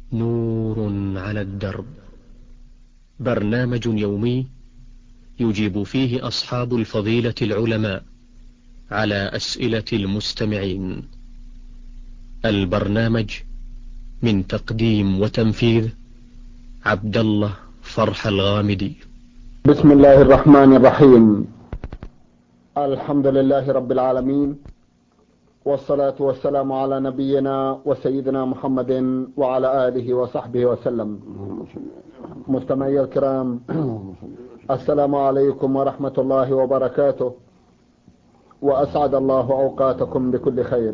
نور على الدرب، برنامج يومي يجيب فيه أصحاب الفضيلة العلماء على أسئلة المستمعين. البرنامج من تقديم وتنفيذ عبد الله فرح الغامدي. بسم الله الرحمن الرحيم. الحمد لله رب العالمين، والصلاة والسلام على نبينا وسيدنا محمد وعلى آله وصحبه وسلم. مستمعي الكرام، السلام عليكم ورحمة الله وبركاته، وأسعد الله أوقاتكم بكل خير.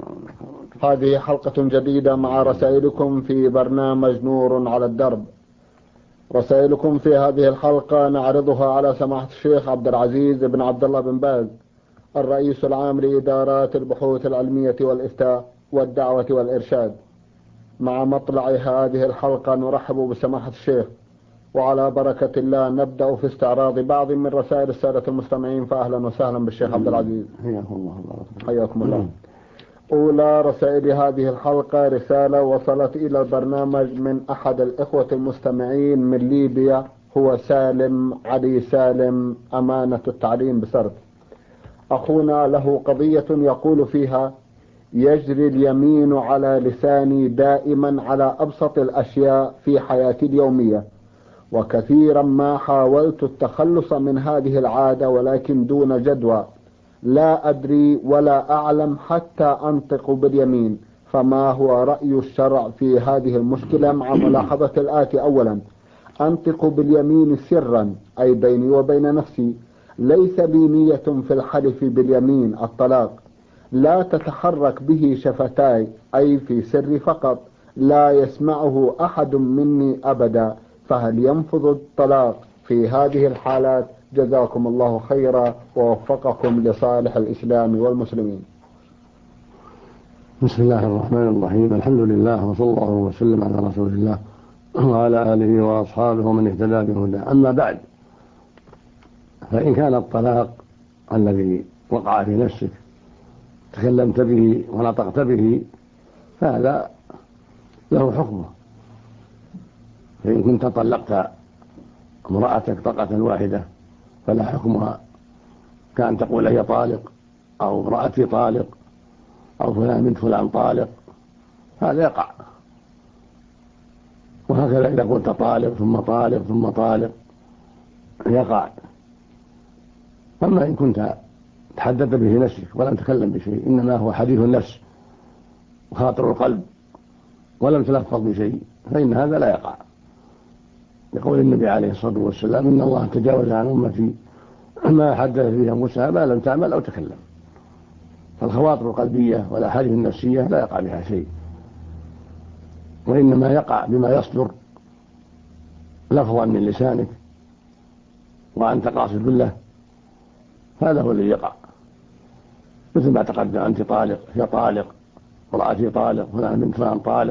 هذه حلقة جديدة مع رسائلكم في برنامج نور على الدرب. رسائلكم في هذه الحلقة نعرضها على سماحة الشيخ عبد العزيز بن عبد الله بن باز، الرئيس العام لإدارات البحوث العلمية والإفتاء والدعوة والإرشاد. مع مطلع هذه الحلقة نرحب بسماحة الشيخ، وعلى بركة الله نبدأ في استعراض بعض من رسائل السادة المستمعين. فأهلا وسهلا بالشيخ عبد العزيز. حياكم الله. أولى رسائل هذه الحلقة رسالة وصلت إلى البرنامج من أحد الإخوة المستمعين من ليبيا، هو سالم علي سالم، أمانة التعليم بسرد. أخونا له قضية يقول فيها: يجري اليمين على لساني دائما على أبسط الأشياء في حياتي اليومية، وكثيرا ما حاولت التخلص من هذه العادة ولكن دون جدوى. لا أدري ولا أعلم حتى أنطق باليمين، فما هو رأي الشرع في هذه المشكلة؟ مع ملاحظة الآتي: أولا، أنطق باليمين سرا، أي بيني وبين نفسي، ليس لي نية في الحلف باليمين الطلاق، لا تتحرك به شفتاي، أي في سري فقط، لا يسمعه أحد مني أبدا، فهل ينفذ الطلاق في هذه الحالات؟ جزاكم الله خيرا ووفقكم لصالح الإسلام والمسلمين. بسم الله الرحمن الرحيم. الحمد لله، وصلى الله وسلم على رسول الله وعلى آله وأصحابه ومن اهتدى بهداه. أما بعد، فإن كان الطلاق الذي وقع في نفسك تكلمت به ونطقت به فهذا له حكمه. فإن كنت طلقت امرأتك طلقة واحدة فلا حكمها كأن تقول هي طالق، أو امرأتي طالق، أو فلان بنت فلان طالق، هذا يقع. وهكذا إذا قلت طالق ثم طالق ثم طالق يقع. أما إن كنت تحدثت به نفسك ولم تكلم بشيء، إنما هو حديث النفس وخاطر القلب ولم تلفظ بشيء، فإن هذا لا يقع، يقول النبي عليه الصلاة والسلام: إن الله تجاوز عن أمتي ما حدث به أنفسها ما لم تعمل أو تكلم. فالخواطر القلبية والأحاديث النفسية لا يقع بها شيء، وإنما يقع بما يصدر لفظا من لسانك وأنت قاصد له، هذا هو الذي يقع. مثل ما تقدم: أنت طالق، هي طالق، امرأتي طالق، فلان بنت فلان طالق.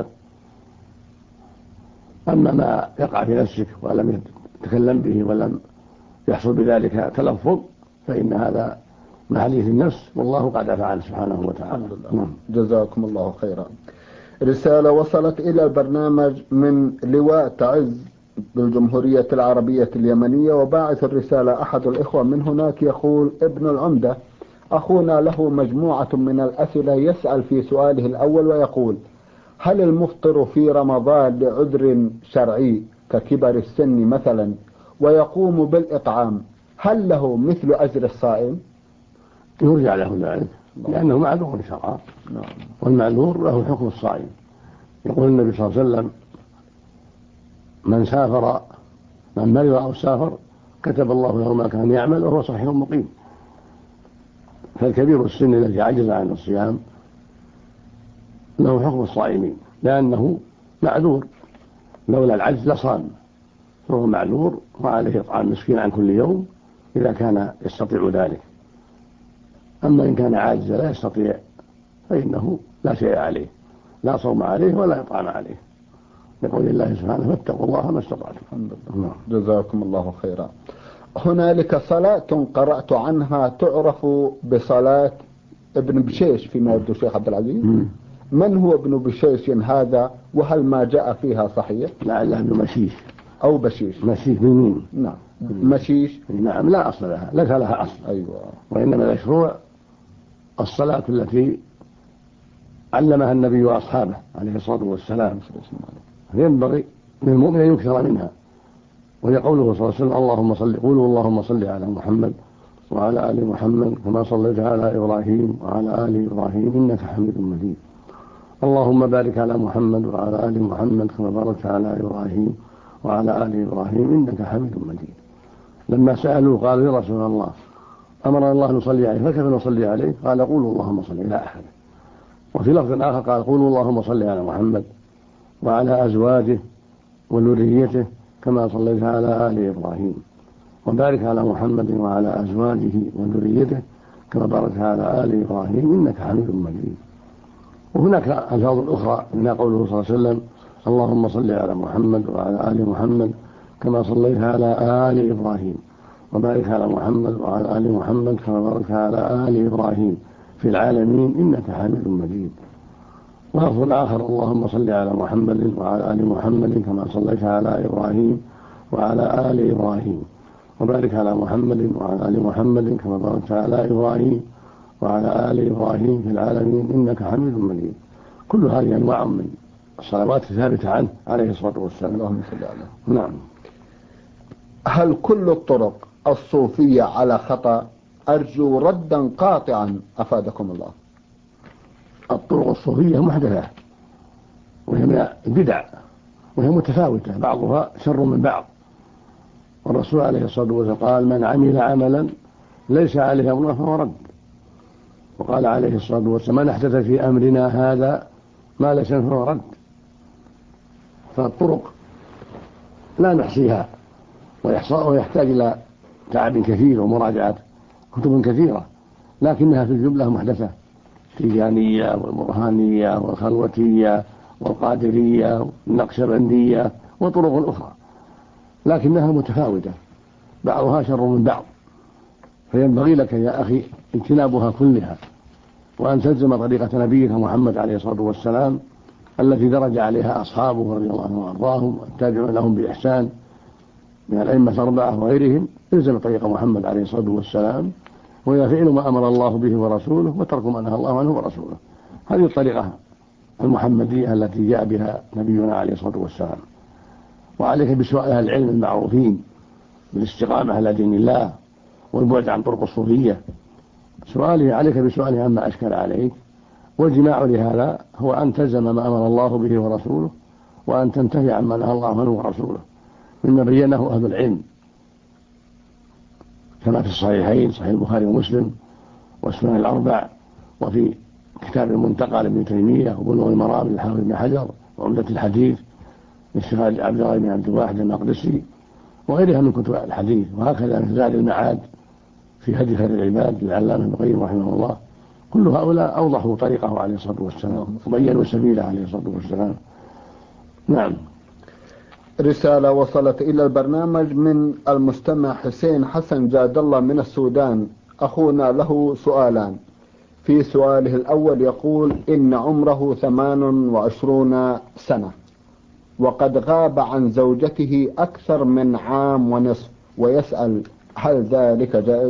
أما ما يقع في نفسك ولم يتكلم به ولم يحصل بذلك تلفظ فإن هذا من حديث النفس، والله قد عفى عنه سبحانه وتعالى. جزاكم الله خيرا. رسالة وصلت إلى البرنامج من لواء تعز بالجمهورية العربية اليمنية، وباعث الرسالة أحد الإخوة من هناك، يقول: ابن العمدة، أخونا له مجموعة من الأسئلة، يسأل في سؤاله الأول ويقول: هل المفطر في رمضان لعذر شرعي ككبر السن مثلا ويقوم بالإطعام، هل له مثل أجر الصائم؟ يرجع له ذلك لأنه معذور شرعا، والمعذور له حكم الصائم. يقول النبي صلى الله عليه وسلم: من سافر، من مرض أو سافر كتب الله له ما كان يعمل وهو صحيح مقيم. فالكبير السن الذي عجز عن الصيام له حكم الصائمين لأنه معذور، لولا العجز لصام، فهو معذور وعليه إطعام مسكين عن كل يوم إذا كان يستطيع ذلك. أما إن كان عاجزا لا يستطيع فإنه لا شيء عليه، لا صوم عليه ولا إطعام عليه، يقول الله سبحانه: فاتقوا الله ما استطعتم. جزاكم الله خيرا. هنالك صلاة قرأت عنها تعرف بصلاة ابن بشيش فيما يبدو الشيخ عبد العزيز، من هو ابن بشيش هذا، وهل ما جاء فيها صحيح؟ لعله ابن مشيش أو بشيش. مشيش بالميم. نعم. مشيش. نعم، لا أصل لها، ليس لها أصل. أيوة. وإنما المشروع الصلاة التي علمها النبي وأصحابه عليه الصلاة والسلام، فينبغي للمؤمن أن يكثر منها. وهي قوله صلى الله عليه وسلم: اللهم صل، قولوا اللهم صل على محمد وعلى آل محمد كما صليت على إبراهيم وعلى آل إبراهيم إنك حميد مجيد. اللهم بارك على محمد وعلى آل محمد كما باركت على إبراهيم وعلى آل إبراهيم إنك حميد مجيد. لما سألوا قالوا: يا رسول الله، أمرنا الله نصلي عليه فكيف نصلي عليه؟ قال: قولوا اللهم صل إلى آخره. وفي لفظ آخر قال: قولوا اللهم صل على محمد وعلى أزواجه وذريته كما صليت على آل إبراهيم، وبارك على محمد وعلى أزواجه وذريته كما باركت على آل إبراهيم إنك حميد مجيد. وهناك ألفاظ أخرى منها قوله صلى الله عليه وسلم: اللهم صل على محمد وعلى آل محمد كما صليت على آل إبراهيم، وبارك على محمد وعلى آل محمد كما باركت على آل إبراهيم في العالمين إنك حميد مجيد. ولفظ آخر: اللهم صل على محمد وعلى آل محمد كما صليت على إبراهيم وعلى آل إبراهيم، وبارك على محمد وعلى آل محمد كما باركت على إبراهيم وعلى آل إبراهيم في العالمين إنك حميد مجيد. كل هذه أنواع من الصلوات الثابتة عنه عليه الصلاة والسلام. اللهم صل على. نعم. هل كل الطرق الصوفية على خطأ؟ أرجو ردا قاطعا أفادكم الله. الطرق الصوفية محدثة، وهي من البدع، وهي متفاوتة، بعضها شر من بعض. والرسول عليه الصلاة والسلام قال: من عمل عملا ليس عليه أمرنا فهو رد. وقال عليه الصلاة والسلام: من أحدث في أمرنا هذا ما ليس فهو رد. فالطرق لا نحصيها، ويحتاج إلى تعب كثير ومراجعة كتب كثيرة، لكنها في الجملة محدثة: التيجانية والبرهانية والخلوتية والقادرية والنقشبندية وطرق أخرى، لكنها متفاوتة، بعضها شر من بعض. فينبغي لك يا أخي اجتنابها كلها، وأن تلزم طريقة نبيك محمد عليه الصلاة والسلام التي درج عليها أصحابه رضي الله عنهم وأرضاهم والتابعون لهم بإحسان من الأئمة الأربعة وغيرهم. الزم طريق محمد عليه الصلاة والسلام، وهي فعل ما أمر الله به ورسوله وترك ما نهى الله عنه ورسوله. هذه الطريقة المحمدية التي جاء بها نبينا عليه الصلاة والسلام. وعليك بسؤال أهل العلم المعروفين بالاستقامة على دين الله والبعد عن طرق الصوفية. عليك بسؤاله عما أشكل عليك، والجماع لهذا هو أن تلزم ما أمر الله به ورسوله، وأن تنتهي عما نهى الله عنه ورسوله مما بينه أهل العلم، كما في الصحيحين: صحيح البخاري ومسلم والسنن الأربع، وفي كتاب المنتقى لابن تيمية، وبلوغ المرام للحافظ بن حجر، وعمدة الحديث للشيخ عبد الله بن عبد الواحد المقدسي، وغيرها من كتب الحديث. وهكذا في زاد المعاد في هدي خير العباد للعلامة ابن القيم رحمه الله. كل هؤلاء أوضحوا طريقه عليه الصلاة والسلام وبينوا سبيله عليه الصلاة والسلام. نعم. رسالة وصلت إلى البرنامج من المستمع حسين حسن جاد الله من السودان. أخونا له سؤالان. في سؤاله الأول يقول: إن عمره 28 سنة، وقد غاب عن زوجته أكثر من عام ونصف، ويسأل: هل ذلك جائز؟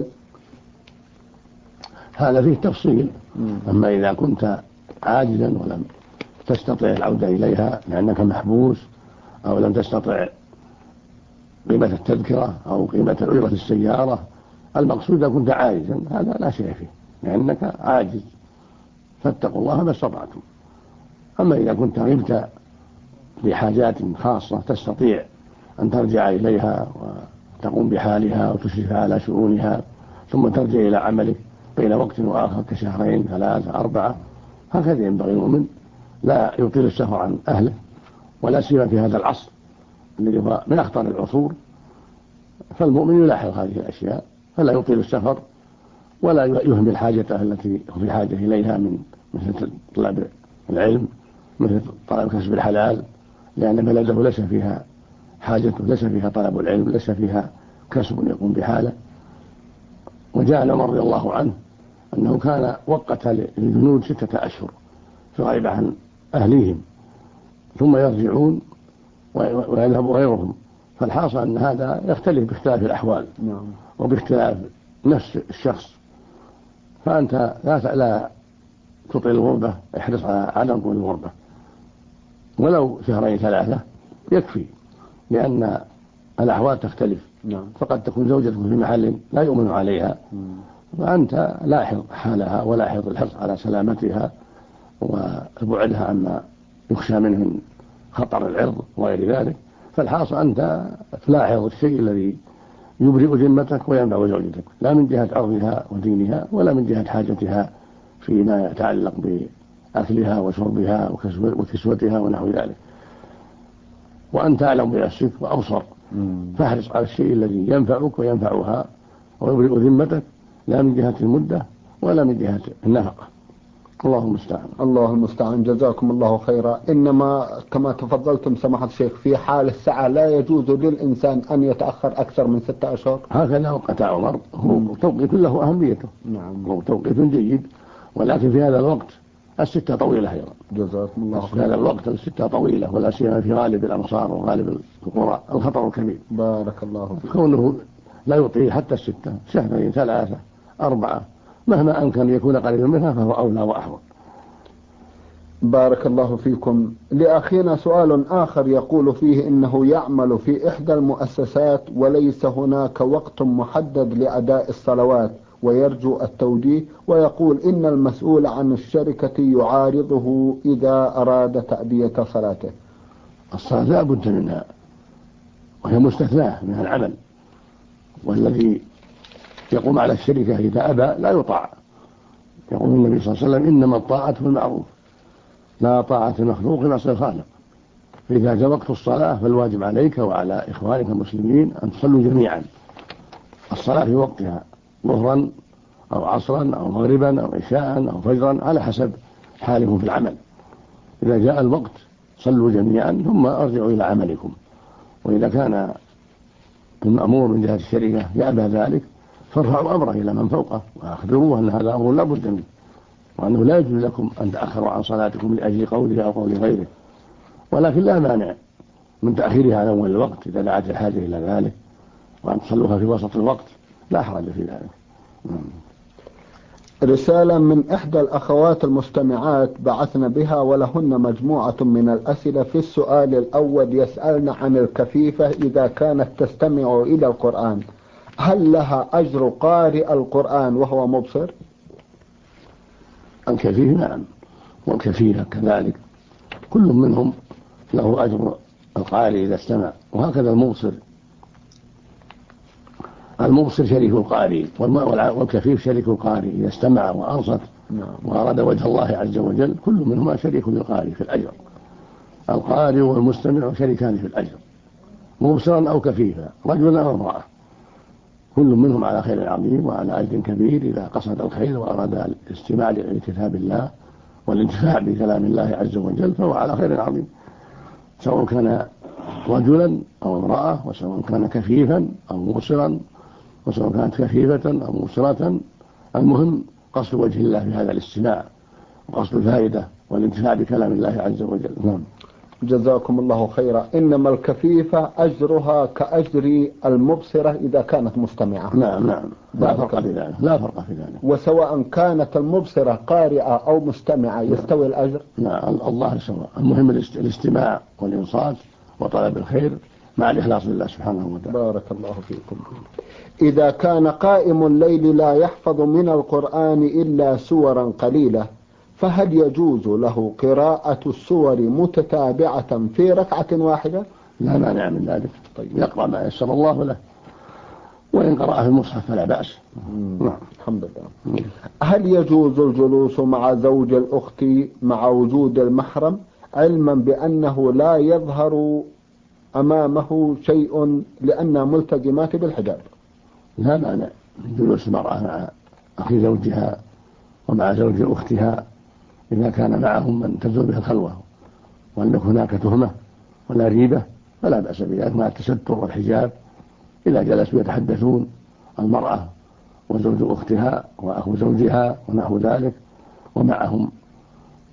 هذا فيه تفصيل. أما إذا كنت عاجزا ولم تستطع العودة إليها لأنك محبوس، أو لم تستطع قيمة التذكرة أو قيمة أجرة السيارة، المقصود إذا كنت عاجزا هذا لا شيء فيه، لأنك عاجز، فاتقوا الله ما استطعتم. أما إذا كنت غبت بحاجات خاصة تستطيع أن ترجع إليها وتقوم بحالها وتشرف على شؤونها ثم ترجع إلى عملك بين وقت وآخر كشهرين 3 4، هكذا ينبغي المؤمن لا يطيل السفر عن أهله، ولا سيما في هذا العصر الذي هو من أخطر العصور. فالمؤمن يلاحظ هذه الأشياء، فلا يطيل السفر ولا يهمل حاجته التي هو في حاجة إليها من مثل طلب العلم، مثل طلب كسب الحلال، لأن بلده ليس فيها حاجته، ليس فيها طلب العلم، ليس فيها كسب يقوم بحاله. وجاء عمر رضي الله عنه أنه كان وقت للجنود 6 أشهر في غيبة عن أهليهم ثم يرجعون ويذهب غيرهم. فالحاصل أن هذا يختلف باختلاف الأحوال وباختلاف نفس الشخص. فأنت لا تطيل الغربة، احرص على عدم طول الغربة، ولو شهرين 3 يكفي، لأن الأحوال تختلف. فقد تكون زوجتك في محل لا يؤمن عليها، فأنت لاحظ حالها ولاحظ الحرص على سلامتها وبعدها عما يخشى منه من خطر العرض وغير ذلك. فالحاصل أنت تلاحظ الشيء الذي يبرئ ذمتك وينفع زوجتك، لا من جهة عرضها ودينها ولا من جهة حاجتها فيما يتعلق بأكلها وشربها وكسوتها ونحو ذلك. وأنت أعلم بنفسك وأبصر، فاحرص على الشيء الذي ينفعك وينفعها ويبرئ ذمتك، لا من جهة المدة ولا من جهة النفقة. الله المستعان. الله المستعان. جزاكم الله خيرا. إنما كما تفضلتم سماحة الشيخ، في حال السعة لا يجوز للإنسان أن يتأخر أكثر من 6 أشهر. هكذا وقت عمر، هو توقيت له أهميته. هو توقيت جيد، ولكن في هذا الوقت 6 طويلة أيضا. جزاكم الله خيرا. في هذا الوقت 6 طويلة، ولا سيما في غالب الأمصار وغالب القرى الخطر كبير. بارك الله فيك. كونه لا يطيل حتى 6 2 3 4 مهما أمكن يكون قريبا منها فهو أولى وأحوط. بارك الله فيكم. لأخينا سؤال آخر يقول فيه إنه يعمل في إحدى المؤسسات وليس هناك وقت محدد لأداء الصلوات، ويرجو التوجيه، ويقول إن المسؤول عن الشركة يعارضه إذا أراد تأدية صلاته. الصلاة لا بد منها، وهي مستثناة من العمل، والذي يقوم على الشركة إذا أبى لا يطاع. يقول النبي صلى الله عليه وسلم: إنما الطاعة في المعروف، لا طاعة المخلوق معصية الخالق. فإذا جاء وقت الصلاة فالواجب عليك وعلى إخوانك المسلمين أن تصلوا جميعا الصلاة في وقتها، ظهرا أو عصرا أو مغربا أو عشاء أو فجرا، على حسب حالهم في العمل. إذا جاء الوقت صلوا جميعا ثم أرجعوا إلى عملكم. وإذا كان المأمور من جهة الشركة يأبى ذلك فارفعوا أمره إلى من فوقه وأخبروه أن هذا أمر لا بد منه، وأنه لا يجوز لكم أن تأخروا عن صلاتكم لأجل قوله أو قول غيره. ولكن لا مانع من تأخيرها عن أول الوقت إذا دعت الحاجة إلى ذلك، وأن تصلوها في وسط الوقت لا حرج في ذلك. رسالة من إحدى الأخوات المستمعات بعثنا بها، ولهن مجموعة من الأسئلة. في السؤال الأول يسألن عن الكفيفة إذا كانت تستمع إلى القرآن، هل لها أجر قارئ القرآن وهو مبصر؟ الكفيف نعم، والكفيفة كذلك، كل منهم له أجر القارئ إذا استمع، وهكذا المبصر. المبصر شريك القارئ، والكفيف شريك القارئ إذا استمع وأنصت وأراد وجه الله عز وجل، كل منهما شريك للقارئ في الأجر. القارئ والمستمع شريكان في الأجر، مبصرا أو كفيفا، رجلا أو امرأة، كل منهم على خير عظيم وعلى أجر كبير إذا قصد الخير وأراد الاستماع لكتاب الله والانتفاع بكلام الله عز وجل، فهو على خير عظيم، سواء كان رجلا أو امرأة، وسواء كان كفيفا أو مبصرا، وسواء كانت كفيفة أو مبصرة. المهم قصد وجه الله في هذا الاستماع، وقصد الفائدة والانتفاع بكلام الله عز وجل. نعم. جزاكم الله خيرا. إنما الكفيفة أجرها كأجر المبصرة إذا كانت مستمعة. نعم، لا فرق في ذلك. وسواء كانت المبصرة قارئة أو مستمعة يستوي الأجر. نعم، الله سواء. المهم الاستماع والإنصات وطلب الخير مع الإخلاص لله سبحانه وتعالى. بارك الله فيكم. إذا كان قائم الليل لا يحفظ من القرآن إلا سورا قليلة، فهل يجوز له قراءة السور متتابعة في ركعة واحدة؟ لا مانع من ذلك. طيب، يقرأ ما يسر الله له، وإن قرأ في المصحف فلا بأس. الحمد لله. هل يجوز الجلوس مع زوج الأخت مع وجود المحرم، علما بأنه لا يظهر أمامه شيء لأنها ملتزمات بالحجاب؟ لا مانع من جلوس المرأة مع أخي زوجها ومع زوج أختها إذا كان معهم من تزول به الخلوة وأن هناك تهمة ولا ريبة، فلا بأس بذلك مع التستر والحجاب. إذا جلسوا يتحدثون المرأة وزوج أختها وأخو زوجها ونحو ذلك، ومعهم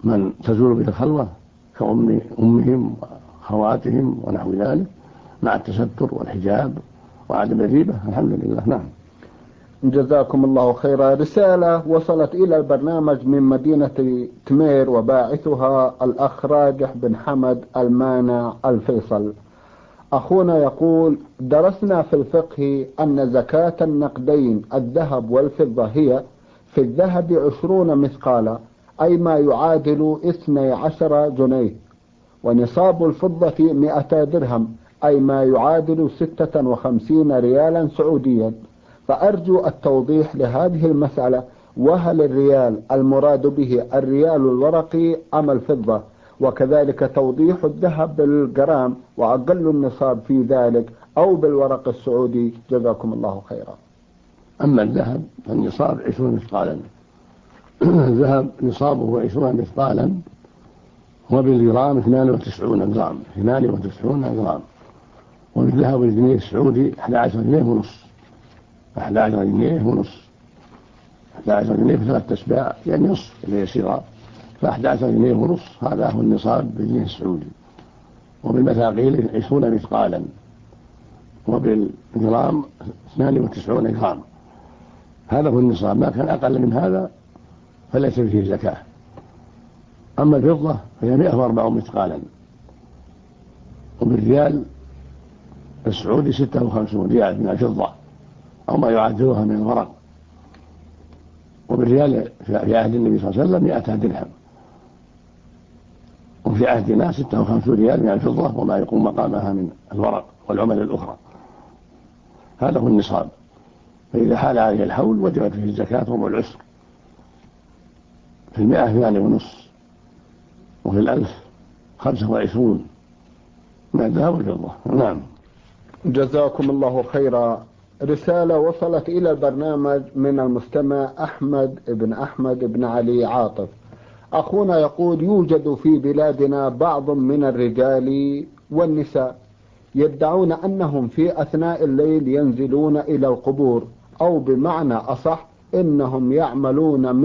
من تزول به الخلوة كأمهم وخواتهم ونحو ذلك، مع التستر والحجاب وعدم الريبة. الحمد لله. نعم. جزاكم الله خيرا. رسالة وصلت إلى البرنامج من مدينة تمير، وباعثها الأخ راجح بن حمد المانع الفيصل. أخونا يقول: درسنا في الفقه أن زكاة النقدين الذهب والفضة هي في الذهب 20 مثقالا، أي ما يعادل 12 جنيه، ونصاب الفضة 200 درهم، أي ما يعادل 56 ريالا سعوديا. فأرجو التوضيح لهذه المسألة، وهل الريال المراد به الريال الورقي أم الفضة؟ وكذلك توضيح الذهب بالجرام وأقل النصاب في ذلك، أو بالورق السعودي، جزاكم الله خيرا. أما الذهب فالنصاب 20 مثقالا. الذهب نصابه 20 مثقالا، وبالجرام 98 جرام. 98 جرام. وبالذهب الجنيه السعودي 11 جنيه ونص. 11 جنيه ونص. 11 جنيه في 3 أسباع يعني نصف اللي يسيرها، ف11 جنيه ونص هذا هو النصاب بالجنيه السعودي. وبالمثاقيل 20 مثقالا، وبالجرام 92 جرام. هذا هو النصاب. ما كان أقل من هذا فليس فيه زكاة. أما الفضة فهي 104 مثقالا، وبالريال السعودي 56 ريال من الفضة أو ما يعادلها من الورق. وبالريال في عهد النبي صلى الله عليه وسلم 200 درهم، وفي عهدنا 56 ريال من الفضة وما يقوم مقامها من الورق والعمل الأخرى. هذا هو النصاب. فإذا حال عليه الحول وجبت فيه الزكاة ربع العشر. في 100 2 ونص، وفي 1000 25 من الذهب والفضة. نعم. جزاكم الله خيرا. رسالة وصلت إلى البرنامج من المستمع أحمد بن علي عاطف. أخونا يقول: يوجد في بلادنا بعض من الرجال والنساء يدعون أنهم في أثناء الليل ينزلون إلى القبور، أو بمعنى أصح إنهم يعلمون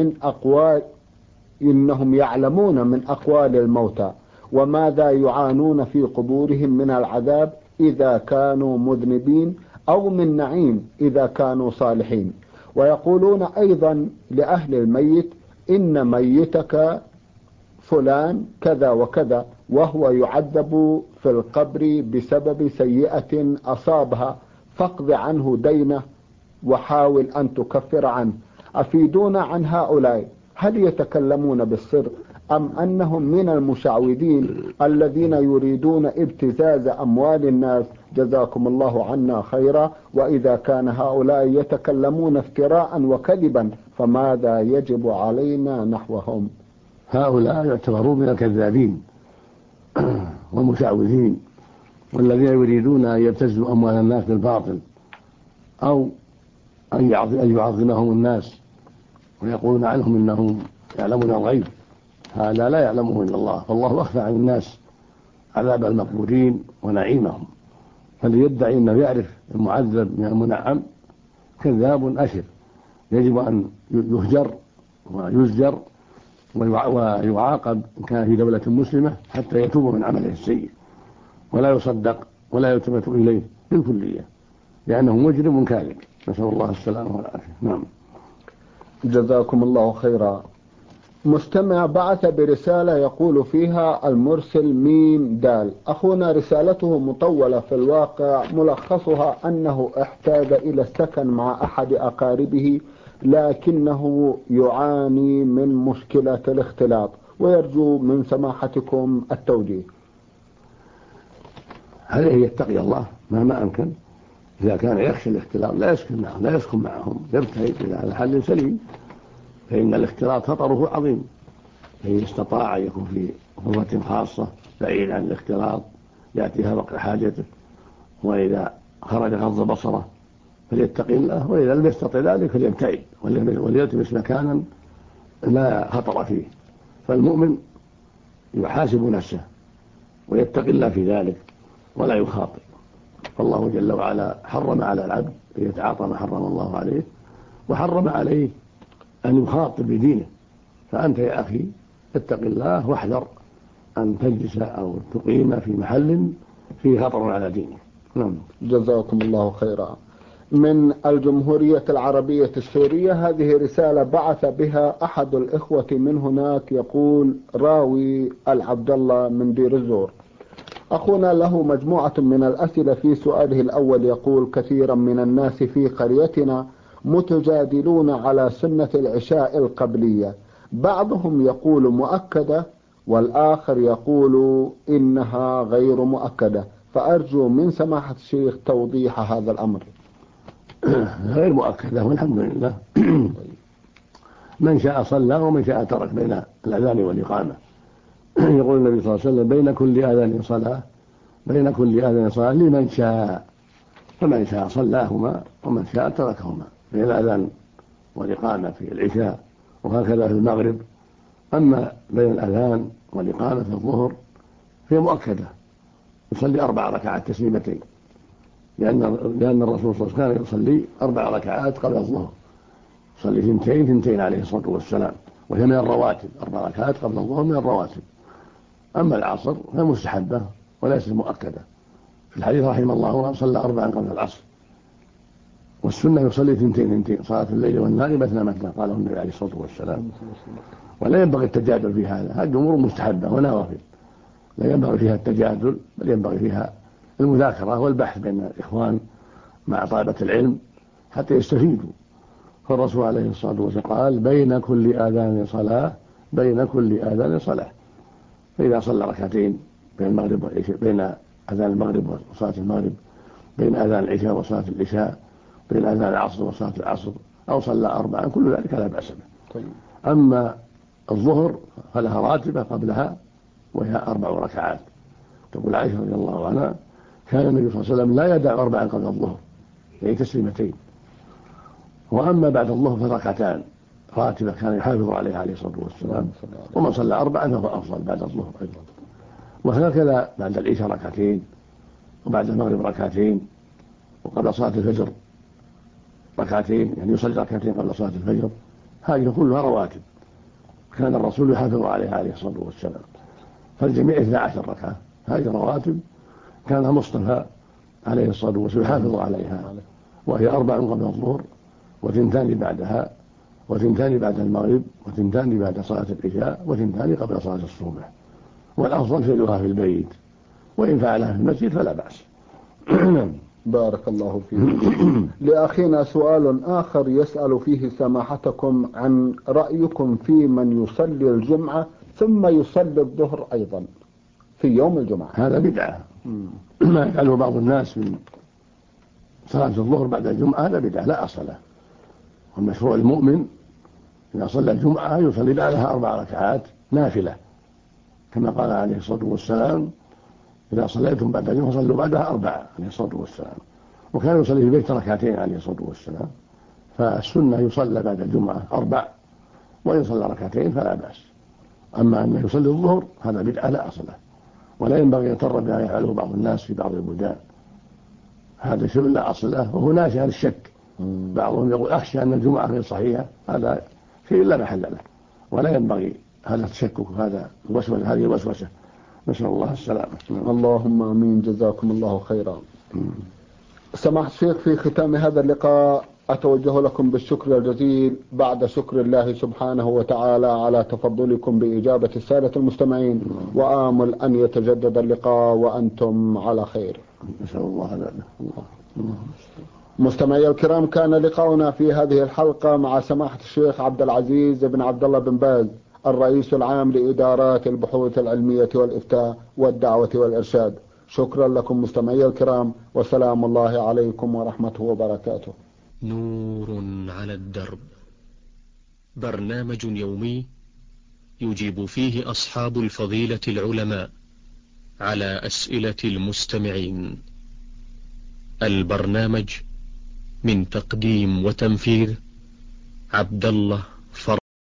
من أقوال الموتى وماذا يعانون في قبورهم من العذاب إذا كانوا مذنبين، أو من نعيم إذا كانوا صالحين. ويقولون أيضا لأهل الميت: إن ميتك فلان كذا وكذا، وهو يعذب في القبر بسبب سيئة أصابها، فاقض عنه دينه وحاول أن تكفر عنه. أفيدونا عن هؤلاء، هل يتكلمون بالسر أم أنهم من المشعوذين الذين يريدون ابتزاز أموال الناس؟ جزاكم الله عنا خيرا. وإذا كان هؤلاء يتكلمون افتراء وكذبا فماذا يجب علينا نحوهم؟ هؤلاء يعتبرون من الكذابين والمشعوذين، والذين يريدون أن يبتزوا أموال الناس بالباطل، أو أن يعظمهم الناس ويقولون عنهم إنهم يعلمون الغيب. هذا لا يعلمه إلا الله، فالله أخفى عن الناس عذاب المقبورين ونعيمهم. فالذي يدعي أنه يعرف المعذب من المنعم كذاب أشر، يجب أن يهجر ويزجر ويعاقب إن كان في دولة مسلمة حتى يتوب من عمله السيء، ولا يصدق ولا يلتفت إليه بالكلية، لأنه مجرم كاذب، نسأل الله السلامة والعافية. نعم. جزاكم الله خيرا. مستمع بعث برسالة يقول فيها المرسل ميم دال. أخونا رسالته مطولة في الواقع، ملخصها أنه احتاج إلى السكن مع أحد أقاربه، لكنه يعاني من مشكلة الاختلاط، ويرجو من سماحتكم التوجيه. عليه يتقي الله مهما أمكن. إذا كان يخشى الاختلاط لا يسكن معهم، يبتعد إلى حل سليم، فإن الاختلاط خطره عظيم. فإن استطاع أن يكون في غرفة خاصة بعيد عن الاختلاط يأتيها وقت حاجته، وإذا خرج غض بصره فليتقي الله، وإذا لم يستطع ذلك فليبتعد وليلتمس مكانا لا خطر فيه. فالمؤمن يحاسب نفسه ويتقي الله في ذلك ولا يخاطر. فالله جل وعلا حرم على العبد أن يتعاطى ما حرم الله عليه، وحرم عليه أن يخاطر بدينه. فأنت يا أخي اتق الله واحذر أن تجلس أو تقيم في محل فيه خطر على دينك. نعم. جزاكم الله خيرا. من الجمهورية العربية السورية، هذه رسالة بعث بها أحد الإخوة من هناك، يقول راوي العبد الله من دير الزور: أخونا له مجموعة من الأسئلة. في سؤاله الأول يقول: كثيرا من الناس في قريتنا متجادلون على سنة العشاء القبلية، بعضهم يقول مؤكدة والآخر يقول إنها غير مؤكدة، فأرجو من سماحة الشيخ توضيح هذا الأمر. غير مؤكدة والحمد لله. من شاء صلى ومن شاء ترك بين الأذان والإقامة. يقول النبي صلى الله عليه وسلم: بين كل آذان صلاة، بين كل آذان صلاة لمن شاء، فمن شاء صلاهما ومن شاء تركهما، بين الأذان والإقامة في العشاء، وهكذا في المغرب. أما بين الأذان والإقامة في الظهر هي مؤكدة، يصلي 4 ركعات تسليمتين، لأن الرسول صلى الله عليه وسلم كان يصلي 4 ركعات قبل الظهر، يصلي 2 عليه الصلاة والسلام، وهي من الرواتب. 4 ركعات قبل الظهر من الرواتب. أما العصر فهي مستحبة وليست مؤكدة. في الحديث رحمه الله من صلى 4 قبل العصر، والسنة يصلي 2 صلاة الليل والنهار مثنى مثنى، قاله النبي عليه الصلاة والسلام. ولا ينبغي التجادل في هذا، هذه أمور مستحبة ونوافل، لا ينبغي فيها التجادل، بل ينبغي فيها المذاكرة والبحث بين الإخوان مع طلبة العلم حتى يستفيدوا. فالرسول عليه الصلاة والسلام قال: بين كل آذان صلاة، بين كل آذان صلاة. فإذا صلى ركعتين بين المغرب والعشاء، بين أذان المغرب وصلاة المغرب، بين أذان العشاء وصلاة العشاء، بين أذان العصر وصلاة العصر، أو صلى 4، كل ذلك لا بأس به. أما الظهر فلها راتبة قبلها وهي 4 ركعات. تقول عائشة رضي الله عنها: كان النبي صلى الله عليه وسلم لا يدع 4 قبل الظهر، يعني تسليمتين. وأما بعد الظهر فركعتان راتبة كان يحافظ عليها عليه الصلاة والسلام. ومن صلى 4 فهو أفضل بعد الظهر أيضا. وهكذا بعد العشاء ركعتين، وبعد المغرب ركعتين، وقبل صلاة الفجر ركعتين، يعني يصلي ركعتين قبل صلاة الفجر. هذه كلها رواتب كان الرسول يحافظ عليها عليه الصلاة والسلام. فالجميع 12 ركعة، هذه رواتب كان مصطفى عليه الصلاة والسلام يحافظ عليها، وهي 4 قبل الظهر، و2 بعدها، و2 بعد المغرب، و2 بعد صلاة العشاء، و2 قبل صلاة الصبح. والأفضل فعلها في البيت، وإن فعلها في المسجد فلا بأس. بارك الله فيكم. لأخينا سؤال آخر يسأل فيه سماحتكم عن رأيكم في من يصلي الجمعة ثم يصلي الظهر أيضا في يوم الجمعة. هذا بدعة. ما يفعله بعض الناس من صلاة الظهر بعد الجمعة هذا بدعة لا أصل له. والمشروع المؤمن إذا صلى الجمعة يصلي بعدها 4 ركعات نافلة، كما قال عليه الصلاة والسلام: إذا صليتم بعد الجمعة صلوا بعدها 4 عليه الصلاة والسلام. وكان يصلي في البيت 2 عليه الصلاة والسلام. فالسنة يصلى بعد الجمعة 4، وإن صلى 2 فلا بأس. أما أن يصلي الظهر هذا بدعة لا أصل له، ولا ينبغي أن يغتر بما يفعله بعض الناس في بعض البلدان. هذا شيء لا أصل له، وهو ناشئ عن الشك. بعضهم يقول: أخشى أن الجمعة غير صحيحة، هذا شيء لا محل له، ولا ينبغي هذا التشكك، هذه الوسوسة. نسأل الله السلامة. اللهم آمين. جزاكم الله خيرا. سماحة الشيخ، في ختام هذا اللقاء أتوجه لكم بالشكر الجزيل بعد شكر الله سبحانه وتعالى على تفضلكم بإجابة السادة المستمعين، وآمل أن يتجدد اللقاء وأنتم على خير. نسأل الله ذلك. مستمعي الكرام، كان لقاؤنا في هذه الحلقة مع سماحة الشيخ عبد العزيز بن عبد الله بن باز، الرئيس العام لإدارات البحوث العلمية والإفتاء والدعوة والإرشاد. شكرا لكم مستمعي الكرام، وسلام الله عليكم ورحمته وبركاته. نور على الدرب، برنامج يومي يجيب فيه أصحاب الفضيلة العلماء على أسئلة المستمعين. البرنامج من تقديم وتنفيذ عبد الله